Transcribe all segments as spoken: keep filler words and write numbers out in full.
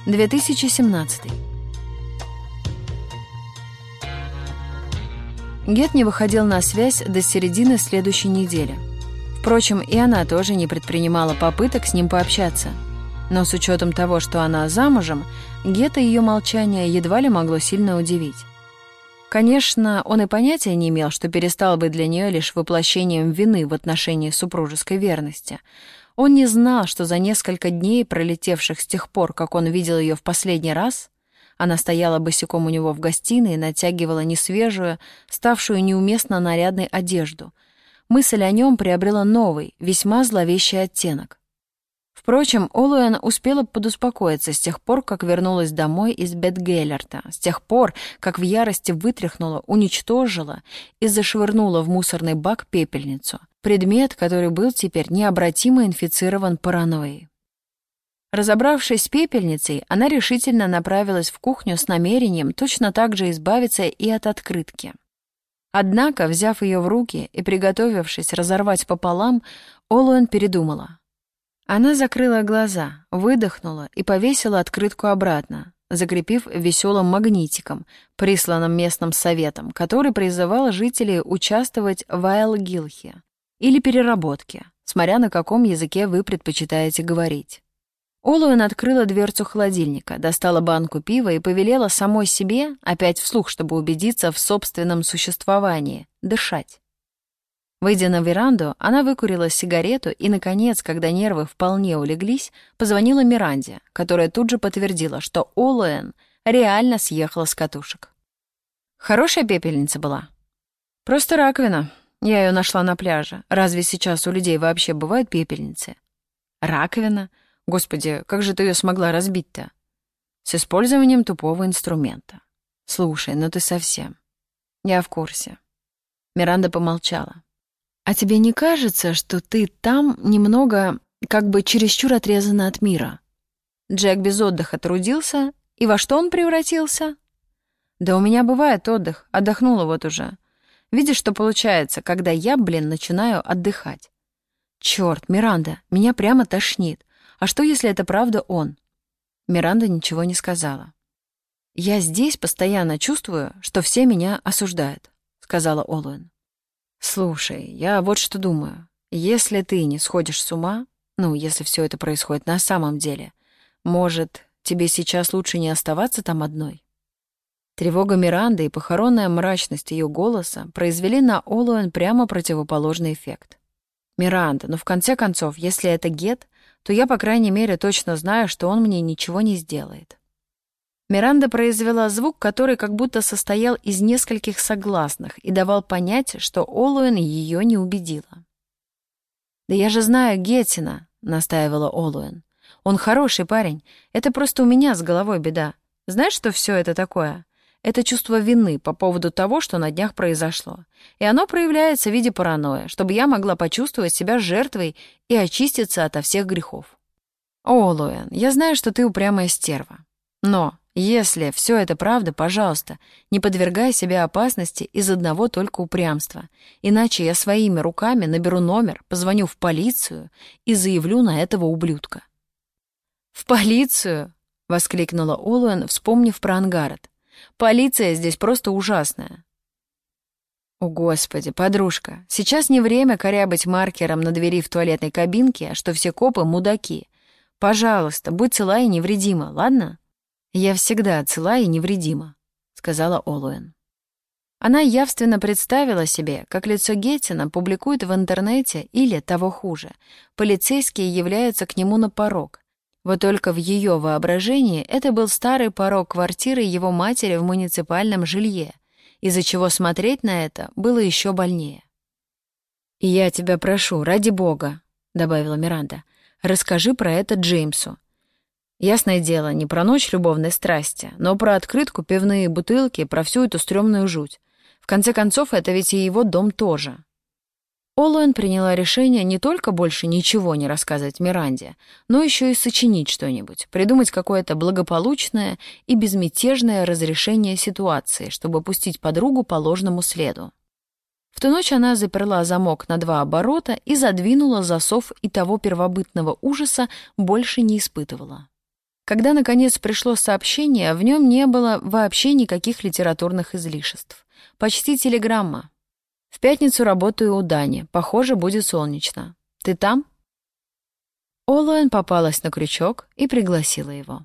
две тысячи семнадцатый. Гет не выходил на связь до середины следующей недели. Впрочем, и она тоже не предпринимала попыток с ним пообщаться. Но с учетом того, что она замужем, Гета ее молчание едва ли могло сильно удивить. Конечно, он и понятия не имел, что перестал быть для нее лишь воплощением вины в отношении супружеской верности. Он не знал, что за несколько дней, пролетевших с тех пор, как он видел ее в последний раз, она стояла босиком у него в гостиной и натягивала несвежую, ставшую неуместно нарядной одежду. Мысль о нем приобрела новый, весьма зловещий оттенок. Впрочем, Олуэн успела подуспокоиться с тех пор, как вернулась домой из Бет-Гейлерта, с тех пор, как в ярости вытряхнула, уничтожила и зашвырнула в мусорный бак пепельницу, предмет, который был теперь необратимо инфицирован паранойей. Разобравшись с пепельницей, она решительно направилась в кухню с намерением точно так же избавиться и от открытки. Однако, взяв ее в руки и приготовившись разорвать пополам, Олуэн передумала. Она закрыла глаза, выдохнула и повесила открытку обратно, закрепив веселым магнитиком, присланным местным советом, который призывал жителей участвовать в айл-гилхе или переработке, смотря на каком языке вы предпочитаете говорить. Олуэн открыла дверцу холодильника, достала банку пива и повелела самой себе, опять вслух, чтобы убедиться в собственном существовании, дышать. Выйдя на веранду, она выкурила сигарету и, наконец, когда нервы вполне улеглись, позвонила Миранде, которая тут же подтвердила, что Олуэн реально съехала с катушек. Хорошая пепельница была? Просто раковина. Я ее нашла на пляже. Разве сейчас у людей вообще бывают пепельницы? Раковина? Господи, как же ты ее смогла разбить-то? С использованием тупого инструмента. Слушай, ну ты совсем. Я в курсе. Миранда помолчала. А тебе не кажется, что ты там немного, как бы чересчур отрезана от мира? Джек без отдыха трудился, и во что он превратился? Да у меня бывает отдых, отдохнула вот уже. Видишь, что получается, когда я, блин, начинаю отдыхать? Чёрт, Миранда, меня прямо тошнит. А что, если это правда он? Миранда ничего не сказала. Я здесь постоянно чувствую, что все меня осуждают, сказала Олуэн. «Слушай, я вот что думаю. Если ты не сходишь с ума, ну, если все это происходит на самом деле, может, тебе сейчас лучше не оставаться там одной?» Тревога Миранды и похоронная мрачность ее голоса произвели на Олуэн прямо противоположный эффект. «Миранда, ну в конце концов, если это Гет, то я, по крайней мере, точно знаю, что он мне ничего не сделает». Миранда произвела звук, который как будто состоял из нескольких согласных и давал понять, что Олуэн ее не убедила. «Да я же знаю Геттина», — настаивала Олуэн. «Он хороший парень. Это просто у меня с головой беда. Знаешь, что все это такое? Это чувство вины по поводу того, что на днях произошло. И оно проявляется в виде паранойи, чтобы я могла почувствовать себя жертвой и очиститься ото всех грехов. Олуэн, я знаю, что ты упрямая стерва. Но если все это правда, пожалуйста, не подвергай себя опасности из одного только упрямства, иначе я своими руками наберу номер, позвоню в полицию и заявлю на этого ублюдка». «В полицию?» — воскликнула Олуэн, вспомнив про Ангарет. «Полиция здесь просто ужасная». «О, Господи, подружка, сейчас не время корябать маркером на двери в туалетной кабинке, что все копы — мудаки. Пожалуйста, будь цела и невредима, ладно?» «Я всегда цела и невредима», — сказала Олуэн. Она явственно представила себе, как лицо Геттина публикуют в интернете или, того хуже, полицейские являются к нему на порог. Вот только в ее воображении это был старый порог квартиры его матери в муниципальном жилье, из-за чего смотреть на это было еще больнее. «И я тебя прошу, ради бога», — добавила Миранда, — «расскажи про это Джеймсу. Ясное дело, не про ночь любовной страсти, но про открытку, пивные бутылки, про всю эту стрёмную жуть. В конце концов, это ведь и его дом тоже». Олуэн приняла решение не только больше ничего не рассказывать Миранде, но еще и сочинить что-нибудь, придумать какое-то благополучное и безмятежное разрешение ситуации, чтобы пустить подругу по ложному следу. В ту ночь она заперла замок на два оборота и задвинула засов, и того первобытного ужаса больше не испытывала. Когда, наконец, пришло сообщение, в нем не было вообще никаких литературных излишеств. Почти телеграмма. «В пятницу работаю у Дани. Похоже, будет солнечно. Ты там?» Олуэн попалась на крючок и пригласила его.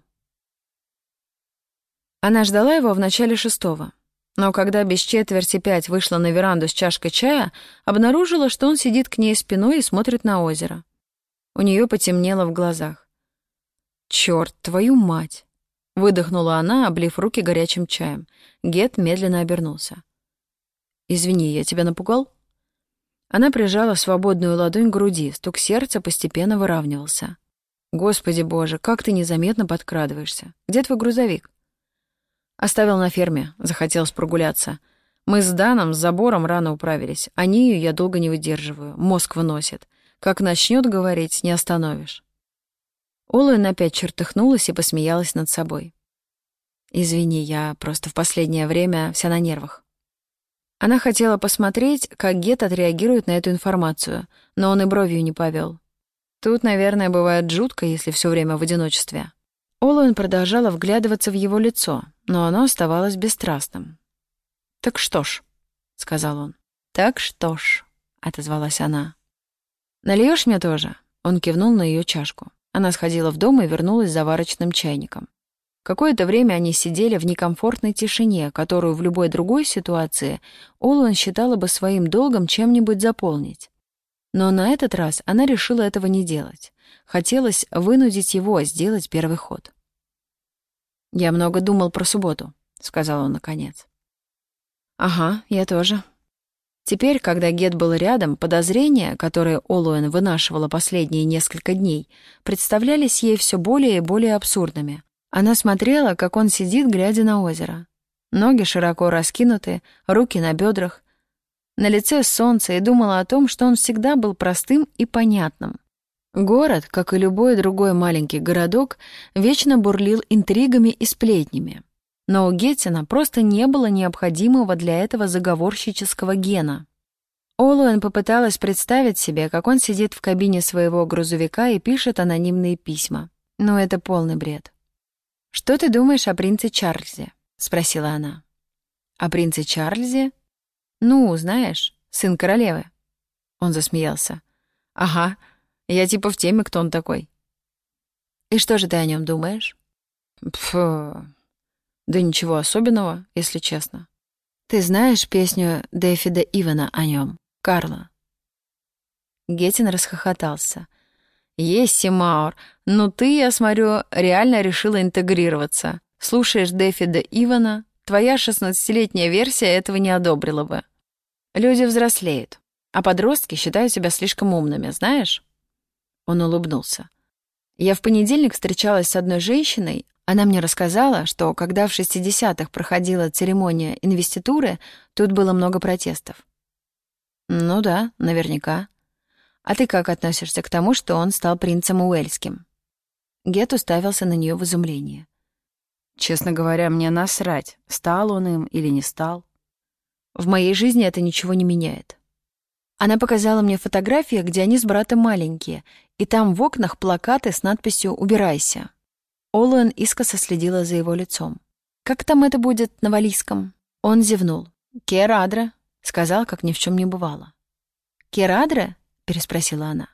Она ждала его в начале шестого, но когда без четверти пять вышла на веранду с чашкой чая, обнаружила, что он сидит к ней спиной и смотрит на озеро. У нее потемнело в глазах. «Чёрт, твою мать!» — выдохнула она, облив руки горячим чаем. Гет медленно обернулся. «Извини, я тебя напугал?» Она прижала свободную ладонь к груди, стук сердца постепенно выравнивался. «Господи боже, как ты незаметно подкрадываешься. Где твой грузовик?» «Оставил на ферме, захотелось прогуляться. Мы с Даном с забором рано управились, а Нию я долго не выдерживаю, мозг выносит. Как начнет говорить, не остановишь». Олуэн опять чертыхнулась и посмеялась над собой. «Извини, я просто в последнее время вся на нервах». Она хотела посмотреть, как Гет отреагирует на эту информацию, но он и бровью не повел. Тут, наверное, бывает жутко, если все время в одиночестве. Олуэн продолжала вглядываться в его лицо, но оно оставалось бесстрастным. «Так что ж», — сказал он. «Так что ж», — отозвалась она. «Нальёшь мне тоже?» Он кивнул на ее чашку. Она сходила в дом и вернулась с заварочным чайником. Какое-то время они сидели в некомфортной тишине, которую в любой другой ситуации Олуэн считала бы своим долгом чем-нибудь заполнить. Но на этот раз она решила этого не делать. Хотелось вынудить его сделать первый ход. «Я много думал про субботу», — сказал он наконец. «Ага, я тоже». Теперь, когда Гет был рядом, подозрения, которые Олуэн вынашивала последние несколько дней, представлялись ей все более и более абсурдными. Она смотрела, как он сидит, глядя на озеро. Ноги широко раскинуты, руки на бедрах. На лице солнце, и думала о том, что он всегда был простым и понятным. Город, как и любой другой маленький городок, вечно бурлил интригами и сплетнями. Но у Геттина просто не было необходимого для этого заговорщического гена. Олуэн попыталась представить себе, как он сидит в кабине своего грузовика и пишет анонимные письма. Но это полный бред. «Что ты думаешь о принце Чарльзе?» — спросила она. «О принце Чарльзе? Ну, знаешь, сын королевы». Он засмеялся. «Ага, я типа в теме, кто он такой». «И что же ты о нем думаешь?» «Пфу, да ничего особенного, если честно». «Ты знаешь песню Дэфида Ивана о нем, Карла?» Геттин расхохотался. «Есси, Маур, ну ты, я смотрю, реально решила интегрироваться. Слушаешь Дэфида Ивана, твоя шестнадцатилетняя версия этого не одобрила бы. Люди взрослеют, а подростки считают себя слишком умными, знаешь?» Он улыбнулся. «Я в понедельник встречалась с одной женщиной. Она мне рассказала, что когда в шестидесятых проходила церемония инвеституры, тут было много протестов». «Ну да, наверняка. А ты как относишься к тому, что он стал принцем Уэльским?» Гет уставился на нее в изумлении. «Честно говоря, мне насрать, стал он им или не стал. В моей жизни это ничего не меняет». Она показала мне фотографии, где они с братом маленькие, и там в окнах плакаты с надписью «Убирайся». Олуэн искоса следила за его лицом. «Как там это будет на валийском?» Он зевнул. «Керадре», — сказал, как ни в чем не бывало. «Керадре?» — переспросила она.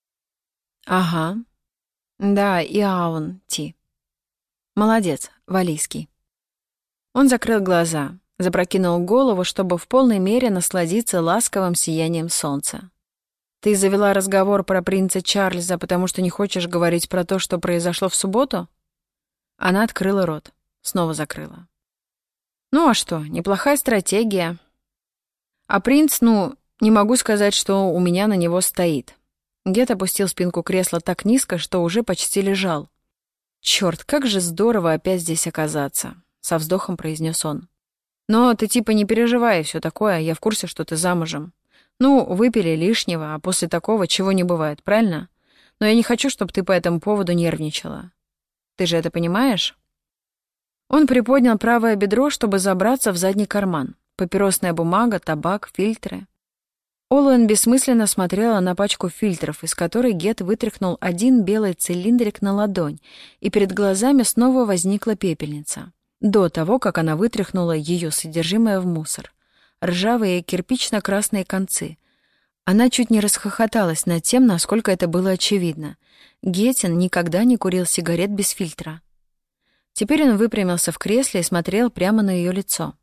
«Ага. Да, и аун ти. Молодец, валийский». Он закрыл глаза, запрокинул голову, чтобы в полной мере насладиться ласковым сиянием солнца. «Ты завела разговор про принца Чарльза, потому что не хочешь говорить про то, что произошло в субботу?» Она открыла рот, снова закрыла. «Ну а что, неплохая стратегия. А принц, ну, не могу сказать, что у меня на него стоит». Гет опустил спинку кресла так низко, что уже почти лежал. «Чёрт, как же здорово опять здесь оказаться», — со вздохом произнес он. «Но ты типа не переживай и всё такое, я в курсе, что ты замужем. Ну, выпили лишнего, а после такого чего не бывает, правильно? Но я не хочу, чтобы ты по этому поводу нервничала. Ты же это понимаешь?» Он приподнял правое бедро, чтобы забраться в задний карман. Папиросная бумага, табак, фильтры. Олуэн бессмысленно смотрела на пачку фильтров, из которой Гет вытряхнул один белый цилиндрик на ладонь, и перед глазами снова возникла пепельница. До того, как она вытряхнула ее содержимое в мусор. Ржавые кирпично-красные концы. Она чуть не расхохоталась над тем, насколько это было очевидно. Геттин никогда не курил сигарет без фильтра. Теперь он выпрямился в кресле и смотрел прямо на ее лицо.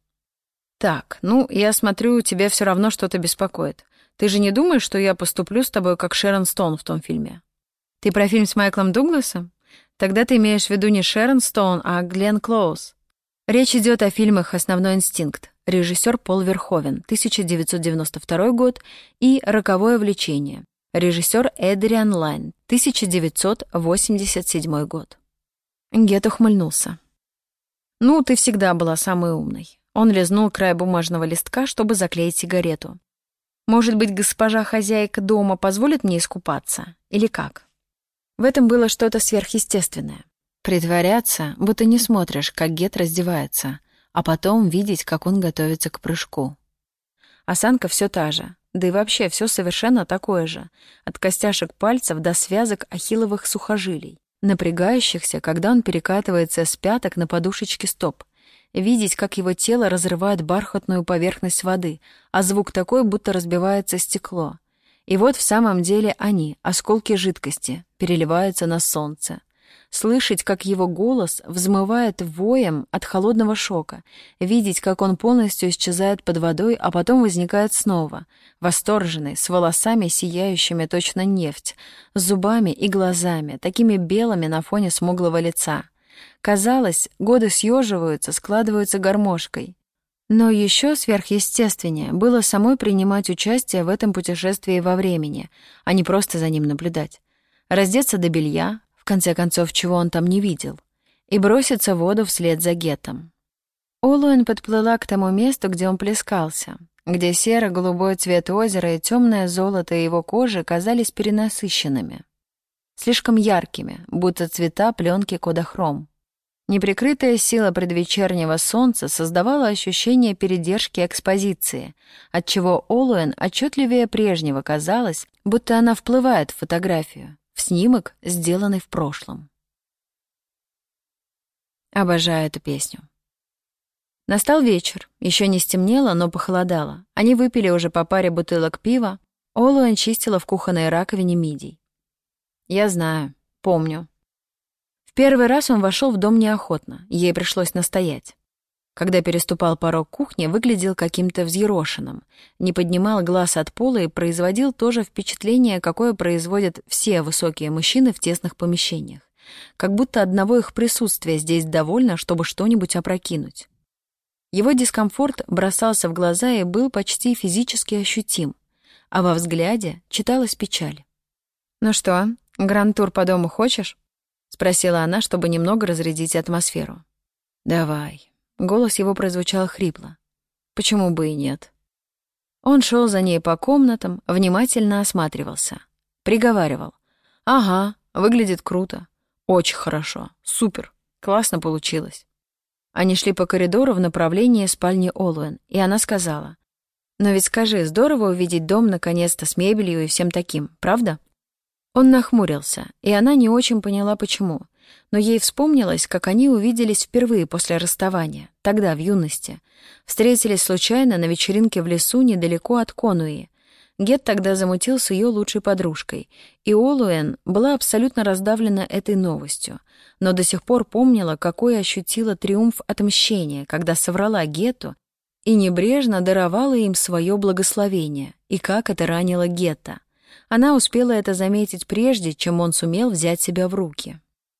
«Так, ну, я смотрю, тебя все равно что-то беспокоит. Ты же не думаешь, что я поступлю с тобой, как Шерон Стоун в том фильме?» «Ты про фильм с Майклом Дугласом? Тогда ты имеешь в виду не Шерон Стоун, а Гленн Клоуз. Речь идет о фильмах «Основной инстинкт», режиссер Пол Верховен, тысяча девятьсот девяносто второй год, и «Роковое влечение», режиссер Эдриан Лайн, тысяча девятьсот восемьдесят седьмой год. Гет ухмыльнулся. «Ну, ты всегда была самой умной». Он лизнул край бумажного листка, чтобы заклеить сигарету. «Может быть, госпожа хозяйка дома позволит мне искупаться? Или как?» В этом было что-то сверхъестественное. Притворяться, будто не смотришь, как Гет раздевается, а потом видеть, как он готовится к прыжку. Осанка все та же, да и вообще все совершенно такое же, от костяшек пальцев до связок ахилловых сухожилий, напрягающихся, когда он перекатывается с пяток на подушечки стоп. Видеть, как его тело разрывает бархатную поверхность воды, а звук такой, будто разбивается стекло. И вот в самом деле они, осколки жидкости, переливаются на солнце. Слышать, как его голос взмывает воем от холодного шока, видеть, как он полностью исчезает под водой, а потом возникает снова, восторженный, с волосами, сияющими точно нефть, с зубами и глазами, такими белыми на фоне смуглого лица. Казалось, годы съеживаются, складываются гармошкой. Но еще сверхъестественнее было самой принимать участие в этом путешествии во времени, а не просто за ним наблюдать. Раздеться до белья, в конце концов, чего он там не видел, и броситься в воду вслед за Геттом. Олуэн подплыла к тому месту, где он плескался, где серо-голубой цвет озера и темное золото его кожи казались перенасыщенными, слишком яркими, будто цвета пленки Кодахром. Неприкрытая сила предвечернего солнца создавала ощущение передержки экспозиции, отчего Олуэн отчетливее прежнего казалось, будто она вплывает в фотографию, в снимок, сделанный в прошлом. Обожаю эту песню. Настал вечер, еще не стемнело, но похолодало. Они выпили уже по паре бутылок пива. Олуэн чистила в кухонной раковине мидий. Я знаю, помню. В первый раз он вошел в дом неохотно, ей пришлось настоять. Когда переступал порог кухни, выглядел каким-то взъерошенным, не поднимал глаз от пола и производил то же впечатление, какое производят все высокие мужчины в тесных помещениях. Как будто одного их присутствия здесь довольно, чтобы что-нибудь опрокинуть. Его дискомфорт бросался в глаза и был почти физически ощутим, а во взгляде читалась печаль. «Ну что, гранд-тур по дому хочешь?» — спросила она, чтобы немного разрядить атмосферу. «Давай». Голос его прозвучал хрипло. «Почему бы и нет?» Он шел за ней по комнатам, внимательно осматривался. Приговаривал. «Ага, выглядит круто. Очень хорошо. Супер. Классно получилось». Они шли по коридору в направлении спальни Олуэн, и она сказала. «Но ведь скажи, здорово увидеть дом наконец-то с мебелью и всем таким, правда?» Он нахмурился, и она не очень поняла, почему. Но ей вспомнилось, как они увиделись впервые после расставания, тогда, в юности. Встретились случайно на вечеринке в лесу недалеко от Конуи. Гет тогда замутил с ее лучшей подружкой, и Олуэн была абсолютно раздавлена этой новостью, но до сих пор помнила, какой ощутила триумф отмщения, когда соврала Гетту и небрежно даровала им свое благословение, и как это ранило Гетта. Она успела это заметить прежде, чем он сумел взять себя в руки.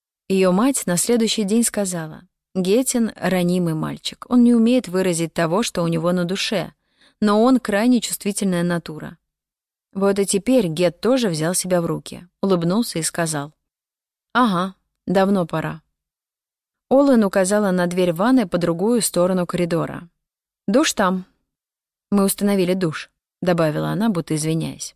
Ее мать на следующий день сказала: «Геттин — ранимый мальчик, он не умеет выразить того, что у него на душе, но он крайне чувствительная натура». Вот и теперь Гетт тоже взял себя в руки, улыбнулся и сказал: «Ага, давно пора». Олуэн указала на дверь ванной по другую сторону коридора. «Душ там». «Мы установили душ», — добавила она, будто извиняясь.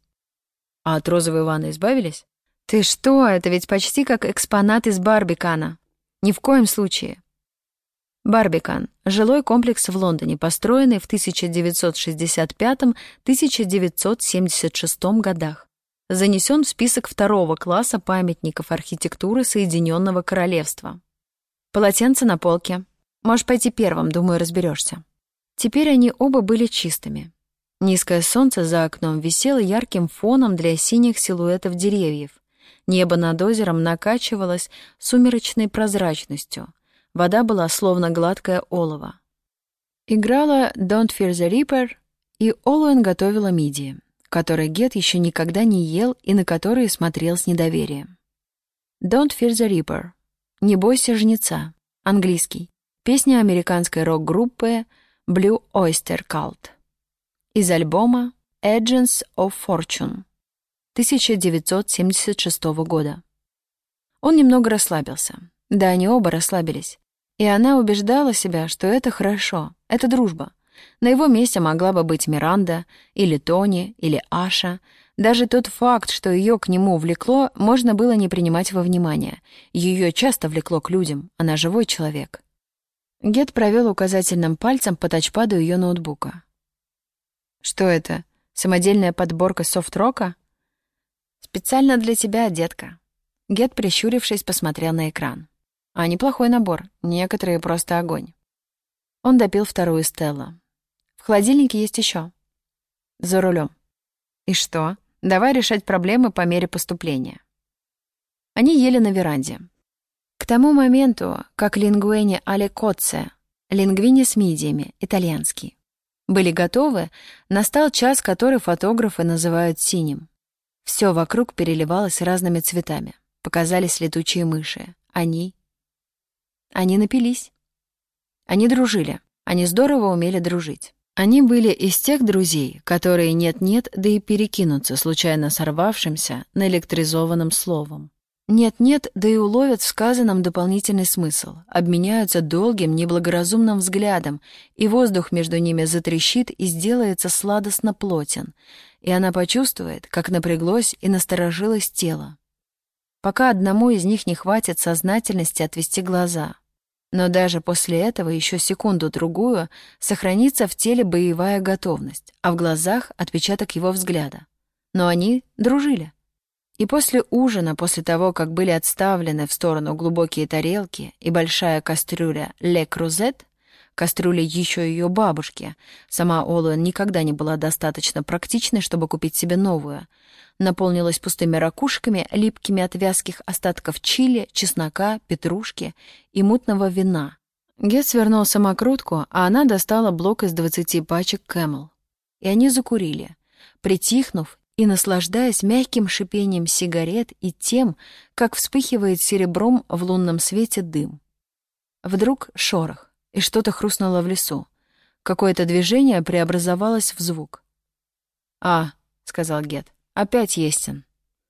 «А от розовой ванны избавились?» «Ты что, это ведь почти как экспонат из Барбикана. Ни в коем случае». Барбикан — жилой комплекс в Лондоне, построенный в тысяча девятьсот шестьдесят пятом — тысяча девятьсот семьдесят шестом годах. Занесен в список второго класса памятников архитектуры Соединенного Королевства. Полотенце на полке. Можешь пойти первым, думаю, разберешься. Теперь они оба были чистыми. Низкое солнце за окном висело ярким фоном для синих силуэтов деревьев. Небо над озером накачивалось сумеречной прозрачностью. Вода была словно гладкое олово. Играла «Don't Fear the Reaper», и Олуэн готовила мидии, которые Гет еще никогда не ел и на которые смотрел с недоверием. «Don't Fear the Reaper» — «Не бойся жнеца», английский, песня американской рок-группы Blue Oyster Cult из альбома «Agents of Fortune» тысяча девятьсот семьдесят шестого года. Он немного расслабился. Да, они оба расслабились. И она убеждала себя, что это хорошо, это дружба. На его месте могла бы быть Миранда, или Тони, или Аша. Даже тот факт, что ее к нему влекло, можно было не принимать во внимание. Ее часто влекло к людям, она живой человек. Гет провел указательным пальцем по тачпаду ее ноутбука. «Что это? Самодельная подборка софт-рока?» «Специально для тебя, детка». Гет, прищурившись, посмотрел на экран. А неплохой набор, некоторые просто огонь. Он допил вторую Стелла. В холодильнике есть еще. За рулем. И что? Давай решать проблемы по мере поступления. Они ели на веранде. К тому моменту, как лингуини alle cozze, лингвини с мидиями, итальянский, были готовы, настал час, который фотографы называют синим. Все вокруг переливалось разными цветами. Показались летучие мыши. Они... Они напились. Они дружили. Они здорово умели дружить. Они были из тех друзей, которые нет-нет, да и перекинутся случайно сорвавшимся, наэлектризованным словом. Нет-нет, да и уловят в сказанном дополнительный смысл, обменяются долгим, неблагоразумным взглядом, и воздух между ними затрещит и сделается сладостно плотен, и она почувствует, как напряглось и насторожилось тело. Пока одному из них не хватит сознательности отвести глаза. Но даже после этого еще секунду-другую сохранится в теле боевая готовность, а в глазах отпечаток его взгляда. Но они дружили. И после ужина, после того, как были отставлены в сторону глубокие тарелки и большая кастрюля «Ле Крузет», кастрюля еще ее бабушки, сама Олуэн никогда не была достаточно практичной, чтобы купить себе новую, наполнилась пустыми ракушками, липкими от вязких остатков чили, чеснока, петрушки и мутного вина. Гет свернул самокрутку, а она достала блок из двадцати пачек Camel. И они закурили, притихнув и наслаждаясь мягким шипением сигарет и тем, как вспыхивает серебром в лунном свете дым. Вдруг шорох, и что-то хрустнуло в лесу. Какое-то движение преобразовалось в звук. «А», — сказал Гет, — «опять Естин».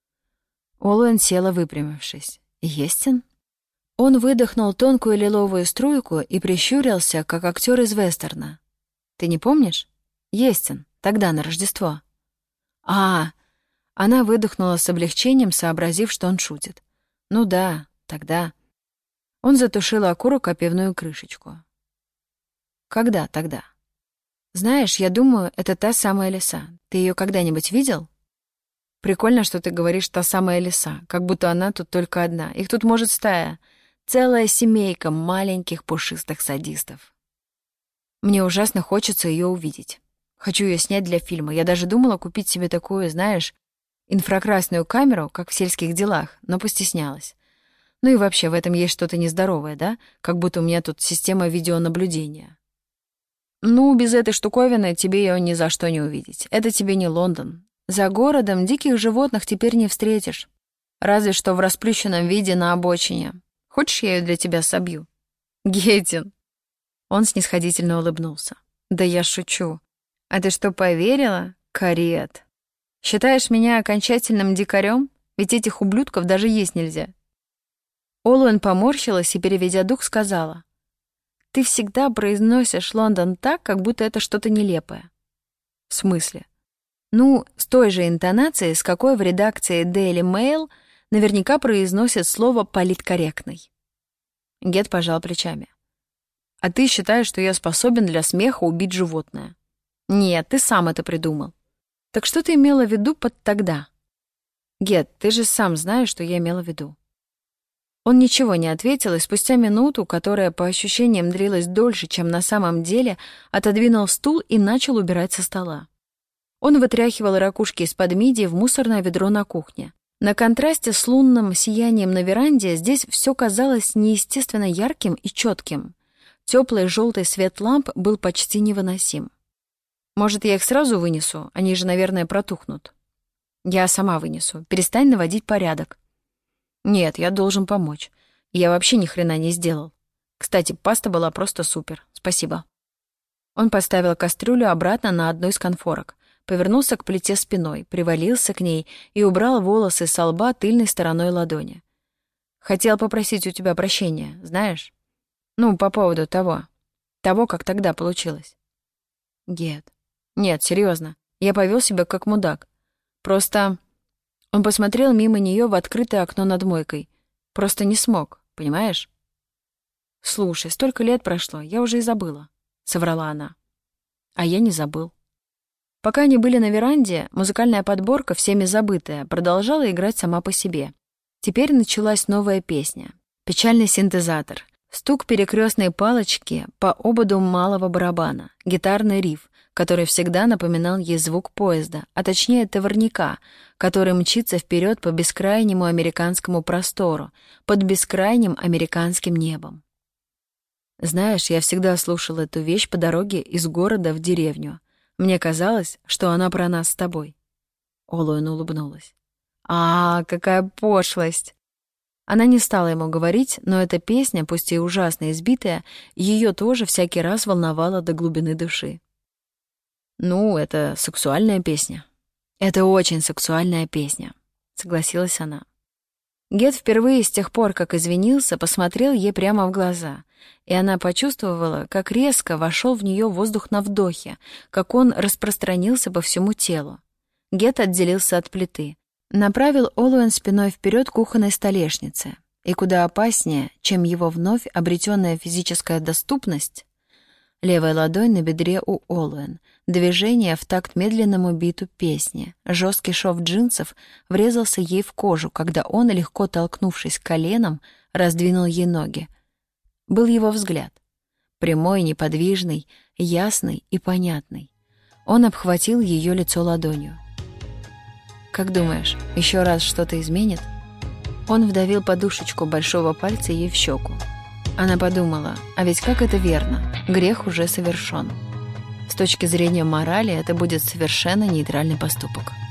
Олуэн села, выпрямившись. «Естин?» Он выдохнул тонкую лиловую струйку и прищурился, как актер из вестерна. «Ты не помнишь? Естин, тогда, на Рождество». «А!» Она выдохнула с облегчением, сообразив, что он шутит. «Ну да, тогда». Он затушил окурок о пивную крышечку. «Когда тогда?» «Знаешь, я думаю, это та самая лиса. Ты ее когда-нибудь видел?» «Прикольно, что ты говоришь «та самая лиса», как будто она тут только одна. Их тут, может, стая. Целая семейка маленьких пушистых садистов. Мне ужасно хочется ее увидеть. Хочу ее снять для фильма. Я даже думала купить себе такую, знаешь, инфракрасную камеру, как в сельских делах, но постеснялась. Ну и вообще, в этом есть что-то нездоровое, да? Как будто у меня тут система видеонаблюдения. Ну, без этой штуковины тебе ее ни за что не увидеть. Это тебе не Лондон. За городом диких животных теперь не встретишь. Разве что в расплющенном виде на обочине. Хочешь, я ее для тебя собью? Геттин. Он снисходительно улыбнулся. Да я шучу. А ты что, поверила? Карет. Считаешь меня окончательным дикарем? Ведь этих ублюдков даже есть нельзя. Олуэн поморщилась и, переведя дух, сказала: «Ты всегда произносишь Лондон так, как будто это что-то нелепое». «В смысле?» «Ну, с той же интонацией, с какой в редакции Daily Mail наверняка произносят слово «политкорректный». Гет пожал плечами. А ты считаешь, что я способен для смеха убить животное? Нет, ты сам это придумал. Так что ты имела в виду под «тогда»? Гет, ты же сам знаешь, что я имела в виду. Он ничего не ответил, и спустя минуту, которая по ощущениям длилась дольше, чем на самом деле, отодвинул стул и начал убирать со стола. Он вытряхивал ракушки из-под мидии в мусорное ведро на кухне. На контрасте с лунным сиянием на веранде здесь все казалось неестественно ярким и четким. Теплый желтый свет ламп был почти невыносим. Может, я их сразу вынесу? Они же, наверное, протухнут. Я сама вынесу. Перестань наводить порядок. Нет, я должен помочь. Я вообще ни хрена не сделал. Кстати, паста была просто супер. Спасибо. Он поставил кастрюлю обратно на одну из конфорок, повернулся к плите спиной, привалился к ней и убрал волосы со лба тыльной стороной ладони. Хотел попросить у тебя прощения, знаешь? Ну, по поводу того. Того, как тогда получилось. Гет. Нет, серьезно. Я повел себя как мудак. Просто... Он посмотрел мимо нее в открытое окно над мойкой. Просто не смог, понимаешь? Слушай, столько лет прошло, я уже и забыла, соврала она. А я не забыл. Пока они были на веранде, музыкальная подборка, всеми забытая, продолжала играть сама по себе. Теперь началась новая песня. Печальный синтезатор, стук перекрестной палочки по ободу малого барабана, гитарный риф, который всегда напоминал ей звук поезда, а точнее товарняка, который мчится вперед по бескрайнему американскому простору, под бескрайним американским небом. Знаешь, я всегда слушала эту вещь по дороге из города в деревню. Мне казалось, что она про нас с тобой. Олуэн улыбнулась. А, какая пошлость! Она не стала ему говорить, но эта песня, пусть и ужасно избитая, ее тоже всякий раз волновала до глубины души. «Ну, это сексуальная песня». «Это очень сексуальная песня», — согласилась она. Гет впервые с тех пор, как извинился, посмотрел ей прямо в глаза, и она почувствовала, как резко вошел в нее воздух на вдохе, как он распространился по всему телу. Гет отделился от плиты, направил Олуэн спиной вперед к кухонной столешнице, и куда опаснее, чем его вновь обретенная физическая доступность, левая ладонь на бедре у Олуэн, движение в такт медленному биту песни. Жесткий шов джинсов врезался ей в кожу, когда он, легко толкнувшись коленом, раздвинул ей ноги. Был его взгляд. Прямой, неподвижный, ясный и понятный. Он обхватил ее лицо ладонью. «Как думаешь, еще раз что-то изменит?» Он вдавил подушечку большого пальца ей в щеку. Она подумала, а ведь как это верно, грех уже совершен. С точки зрения морали это будет совершенно нейтральный поступок.